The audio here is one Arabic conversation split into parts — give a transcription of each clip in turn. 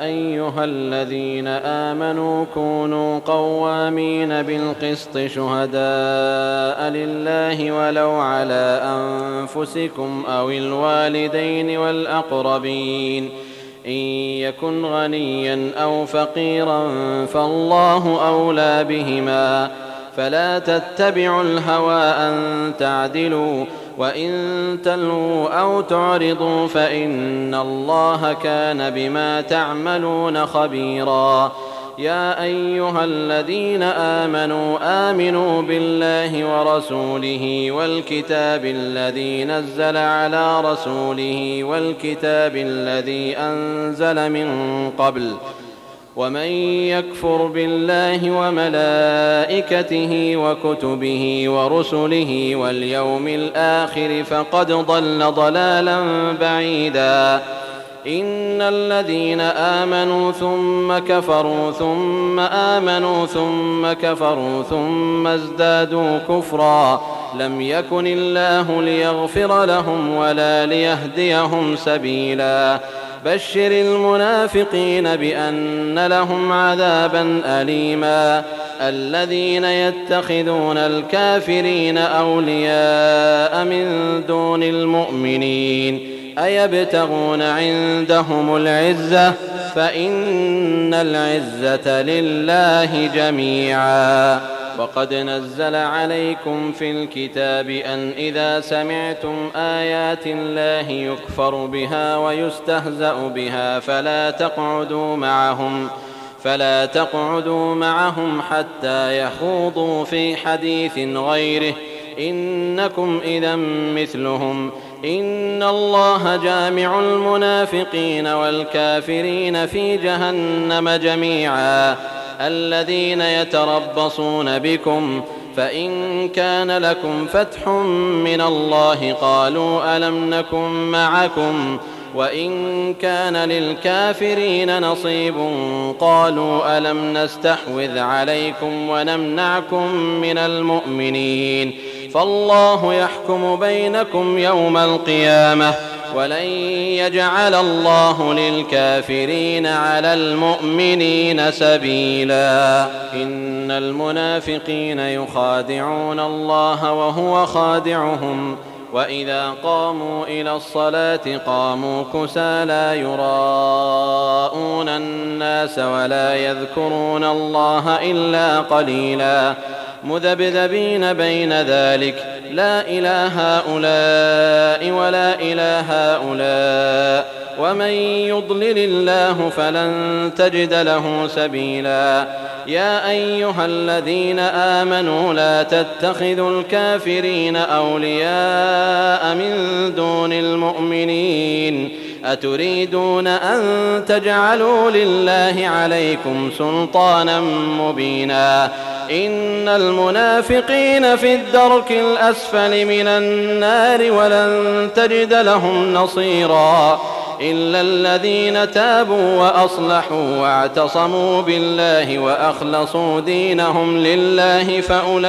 أيها الذين آمنوا كونوا قوامين بالقسط شهداء لله ولو على أنفسكم أو الوالدين والأقربين إن يكن غنيا أو فقيرا فالله أولى بهما فلا تتبعوا الهوى أن تعدلوا وإن تلووا أو تعرضوا فإن الله كان بما تعملون خبيرا. يا أيها الذين آمنوا بالله ورسوله والكتاب الذي نزل على رسوله والكتاب الذي أنزل من قبل ومن يكفر بالله وملائكته وكتبه ورسله واليوم الآخر فقد ضل ضلالا بعيدا. إن الذين آمنوا ثم كفروا ثم آمنوا ثم كفروا ثم ازدادوا كفرا لم يكن الله ليغفر لهم ولا ليهديهم سبيلا. بشر المنافقين بأن لهم عذابا أليما. الذين يتخذون الكافرين أولياء من دون المؤمنين أيبتغون عندهم العزة فإن العزة لله جميعا. وقد نزل عليكم في الكتاب أن إذا سمعتم آيات الله يكفر بها ويستهزأ بها فلا تقعدوا معهم حتى يخوضوا في حديث غيره إنكم إذا مثلهم إن الله جامع المنافقين والكافرين في جهنم جميعا. الذين يتربصون بكم فإن كان لكم فتح من الله قالوا ألم نكن معكم وإن كان للكافرين نصيب قالوا ألم نستحوذ عليكم ونمنعكم من المؤمنين فالله يحكم بينكم يوم القيامة ولن يجعل الله للكافرين على المؤمنين سبيلا. إن المنافقين يخادعون الله وهو خادعهم وإذا قاموا إلى الصلاة قاموا كسالى يراءون الناس ولا يذكرون الله إلا قليلا مذبذبين بين ذلك لا إله هؤلاء ولا إله هؤلاء ومن يضلل الله فلن تجد له سبيلا. يا أيها الذين آمنوا لا تتخذوا الكافرين أولياء من دون المؤمنين أتريدون أن تجعلوا لله عليكم سلطانا مبينا. إن المنافقين في الدرك الأسفل من النار ولن تجد لهم نصيرا إلا الذين تابوا وأصلحوا واعتصموا بالله وأخلصوا دينهم لله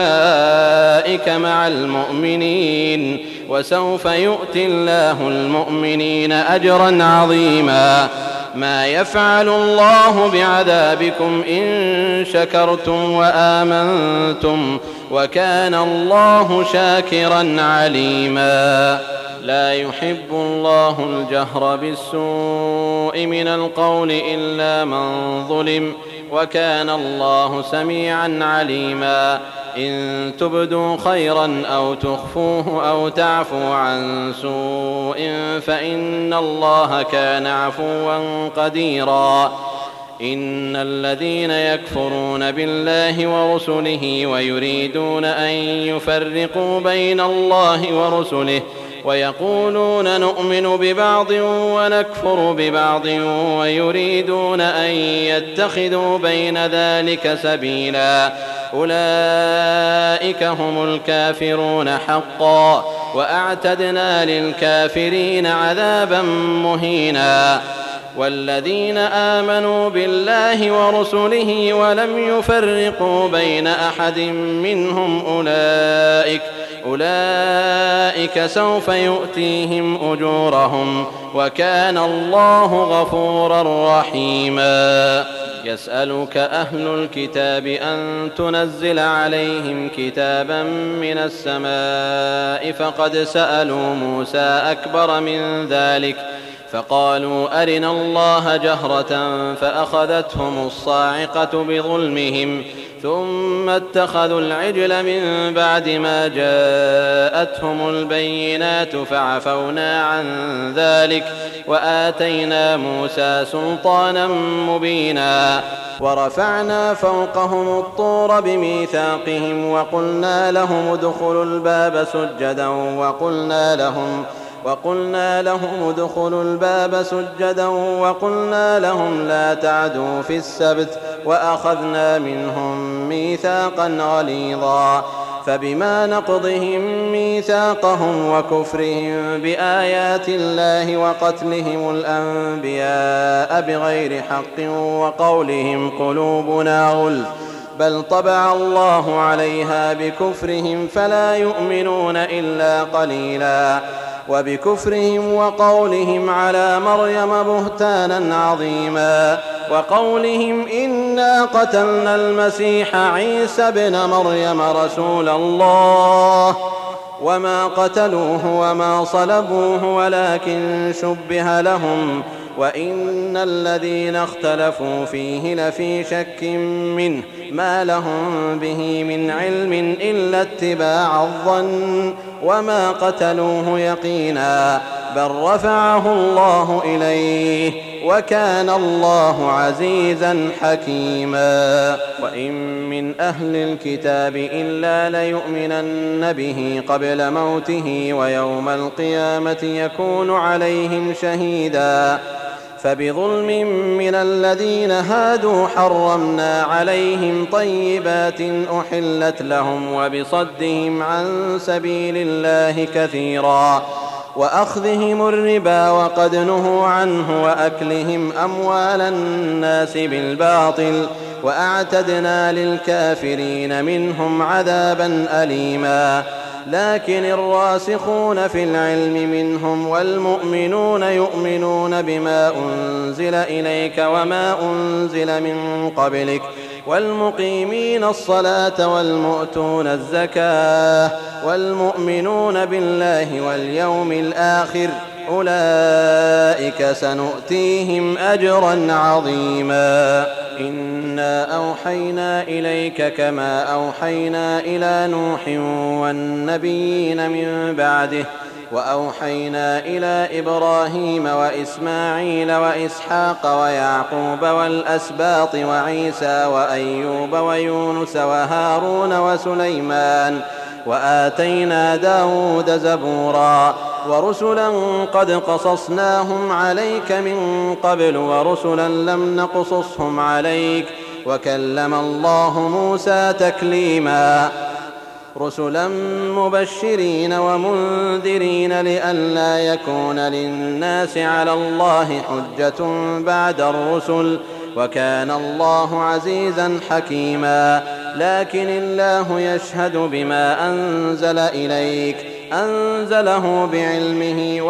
فأولئك مع المؤمنين وسوف يؤتي الله المؤمنين أجرا عظيما. ما يفعل الله بعذابكم إن شكرتم وآمنتم وكان الله شاكرا عليما. لا يحب الله الجهر بالسوء من القول إلا من ظلم وكان الله سميعا عليما. إن تبدوا خيرا أو تخفوه أو تعفوا عن سوء فإن الله كان عفوا قديرا. إن الذين يكفرون بالله ورسله ويريدون أن يفرقوا بين الله ورسله ويقولون نؤمن ببعض ونكفر ببعض ويريدون أن يتخذوا بين ذلك سبيلا أولئك هم الكافرون حقا وأعتدنا للكافرين عذابا مهينا. والذين آمنوا بالله ورسله ولم يفرقوا بين أحد منهم أولئك سوف يؤتيهم أجورهم وكان الله غفورا رحيما. يسألك أهل الكتاب أن تنزل عليهم كتابا من السماء فقد سألوا موسى أكبر من ذلك فقالوا أرنا الله جهرة فأخذتهم الصاعقة بظلمهم ثم اتخذوا العجل من بعد ما جاءتهم البينات فعفونا عن ذلك وآتينا موسى سلطانا مبينا ورفعنا فوقهم الطور بميثاقهم وقلنا لهم ادخلوا الباب سجدا وقلنا لهم لا تعدوا في السبت وأخذنا منهم ميثاقا غليظا فبما نقضهم ميثاقهم وكفرهم بآيات الله وقتلهم الأنبياء بغير حق وقولهم قلوبنا غلف بل طبع الله عليها بكفرهم فلا يؤمنون إلا قليلا وبكفرهم وقولهم على مريم بهتانا عظيما وقولهم إنا قتلنا المسيح عيسى ابن مريم رسول الله وما قتلوه وما صلبوه ولكن شبه لهم وإن الذين اختلفوا فيه لفي شك منه ما لهم به من علم إلا اتباع الظن وما قتلوه يقينا بل رفعه الله إليه وكان الله عزيزا حكيما. وإن من أهل الكتاب إلا ليؤمنن به قبل موته ويوم القيامة يكون عليهم شهيدا فبظلم من الذين هادوا حرمنا عليهم طيبات أحلت لهم وبصدهم عن سبيل الله كثيرا وأخذهم الربا وقد نهوا عنه وأكلهم أموال الناس بالباطل وأعتدنا للكافرين منهم عذابا أليما. لكن الراسخون في العلم منهم والمؤمنون يؤمنون بما أنزل إليك وما أنزل من قبلك والمقيمين الصلاة والمؤتون الزكاة والمؤمنون بالله واليوم الآخر أولئك سنؤتيهم أجرا عظيما. إنا أوحينا إليك كما أوحينا إلى نوح والنبيين من بعده وأوحينا إلى إبراهيم وإسماعيل وإسحاق ويعقوب والأسباط وعيسى وأيوب ويونس وهارون وسليمان وآتينا داود زبورا ورسلا قد قصصناهم عليك من قبل ورسلا لم نقصصهم عليك وكلم الله موسى تكليما رسلا مبشرين ومنذرين لئلا يكون للناس على الله حجة بعد الرسل وكان الله عزيزا حكيما. لكن الله يشهد بما أنزل إليك أنزله بعلمه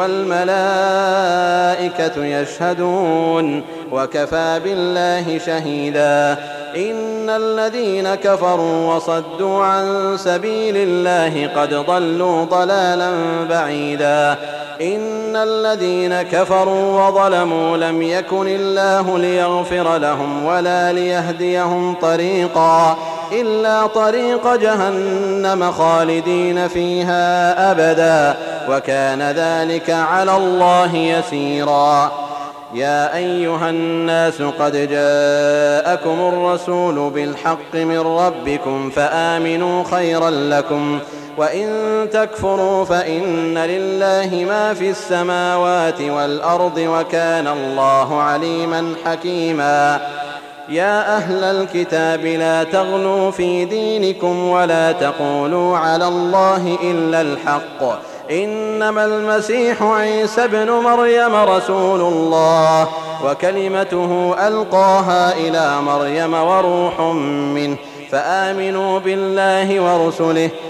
والملائكة يشهدون وكفى بالله شهيدا. إن الذين كفروا وصدوا عن سبيل الله قد ضلوا ضلالا بعيدا. إن الذين كفروا وظلموا لم يكن الله ليغفر لهم ولا ليهديهم طريقا إلا طريق جهنم خالدين فيها أبدا وكان ذلك على الله يسيرا. يا أيها الناس قد جاءكم الرسول بالحق من ربكم فآمنوا خيرا لكم وإن تكفروا فإن لله ما في السماوات والأرض وكان الله عليما حكيما. يا أهل الكتاب لا تغلوا في دينكم ولا تقولوا على الله إلا الحق إنما المسيح عيسى ابن مريم رسول الله وكلمته ألقاها إلى مريم وروح منه فآمنوا بالله ورسله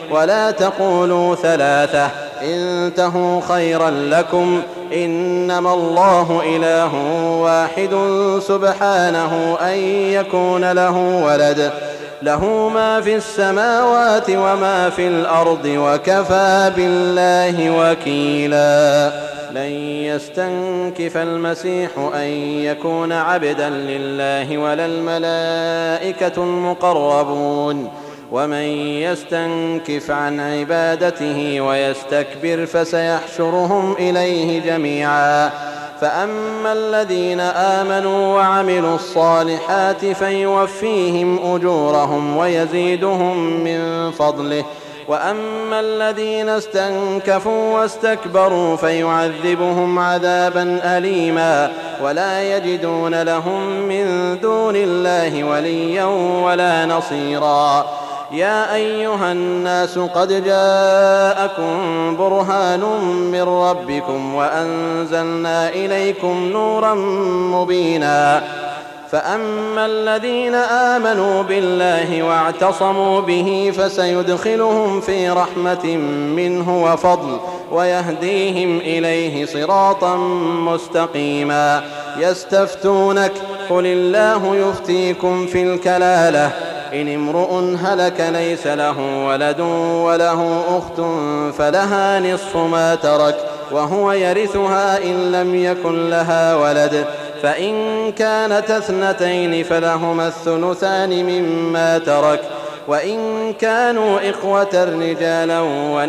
ولا تقولوا ثلاثة انتهوا خيرا لكم إنما الله إله واحد سبحانه أن يكون له ولد له ما في السماوات وما في الأرض وكفى بالله وكيلا. لن يستنكف المسيح أن يكون عبدا لله ولا الملائكة المقربون ومن يستنكف عن عبادته ويستكبر فسيحشرهم إليه جميعا. فأما الذين آمنوا وعملوا الصالحات فيوفيهم أجورهم ويزيدهم من فضله وأما الذين استنكفوا واستكبروا فيعذبهم عذابا أليما ولا يجدون لهم من دون الله وليا ولا نصيرا. يا أيها الناس قد جاءكم برهان من ربكم وأنزلنا إليكم نورا مبينا. فأما الذين آمنوا بالله واعتصموا به فسيدخلهم في رحمة منه وفضل ويهديهم إليه صراطا مستقيما. يستفتونك قل الله يفتيكم في الكلالة إن امرؤ هلك ليس له ولد وله أخت فلها نصف ما ترك وهو يرثها إن لم يكن لها ولد فإن كانت اثنتين فلهما الثلثان مما ترك وإن كانوا إخوة رجالا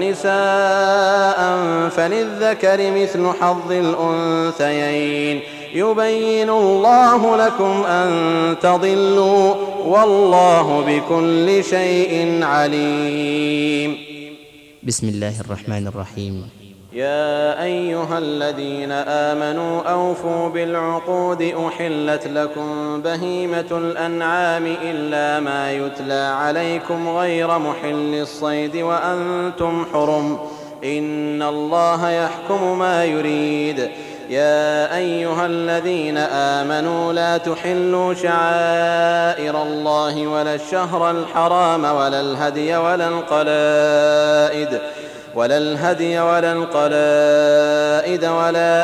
ونساء فللذكر مثل حظ الأنثيين يبين الله لكم أن تضلوا والله بكل شيء عليم. بسم الله الرحمن الرحيم. يا أيها الذين آمنوا أوفوا بالعقود أحلت لكم بهيمة الأنعام إلا ما يتلى عليكم غير محل الصيد وأنتم حرم إن الله يحكم ما يريد. يا أيها الذين آمنوا لا تحلوا شعائر الله ولا الشهر الحرام ولا الهدي ولا القلائد ولا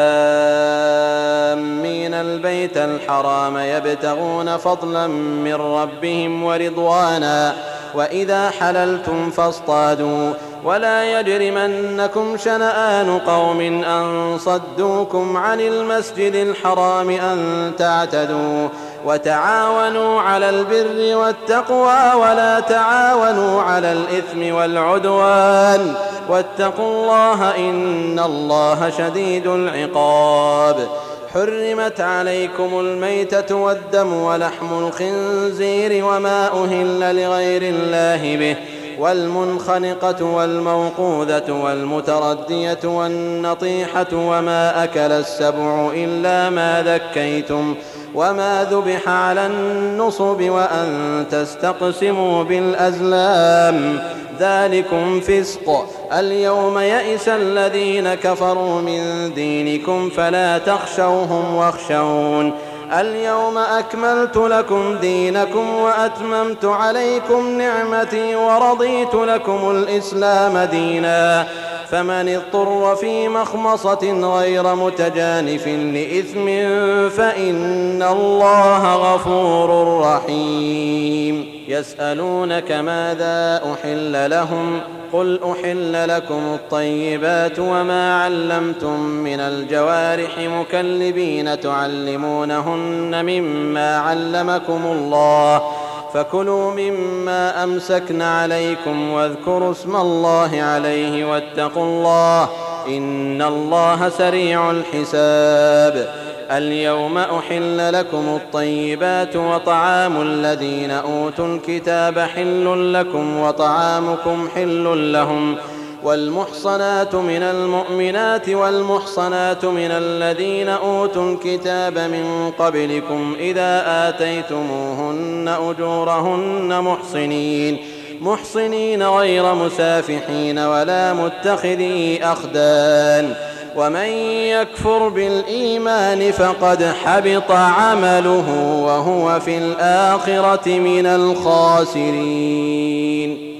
آمين البيت الحرام يبتغون فضلا من ربهم ورضوانا وإذا حللتم فاصطادوا ولا يجرمنكم شنآن قوم أن صدوكم عن المسجد الحرام أن تعتدوا وتعاونوا على البر والتقوى ولا تعاونوا على الإثم والعدوان واتقوا الله إن الله شديد العقاب. حرمت عليكم الميتة والدم ولحم الخنزير وما أهل لغير الله به والمنخنقة والموقوذة والمتردية والنطيحة وما أكل السبع إلا ما ذكيتم وما ذبح على النصب وأن تستقسموا بالأزلام ذلكم فسق. اليوم يئس الذين كفروا من دينكم فلا تخشوهم واخشون. اليوم أكملت لكم دينكم وأتممت عليكم نعمتي ورضيت لكم الإسلام دينا فمن اضطر في مخمصة غير متجانف لإثم فإن الله غفور رحيم. يسألونك ماذا أحل لهم قل أحل لكم الطيبات وما علمتم من الجوارح مكلبين تعلمونهن مما علمكم الله فكلوا مما أمسكن عليكم واذكروا اسم الله عليه واتقوا الله إن الله سريع الحساب. اليوم أحل لكم الطيبات وطعام الذين أوتوا الكتاب حل لكم وطعامكم حل لهم والمحصنات من المؤمنات والمحصنات من الذين أوتوا الكتاب من قبلكم إذا آتيتموهن أجورهن محصنين غير مسافحين ولا متخذي أخدان ومن يكفر بالإيمان فقد حبط عمله وهو في الآخرة من الخاسرين.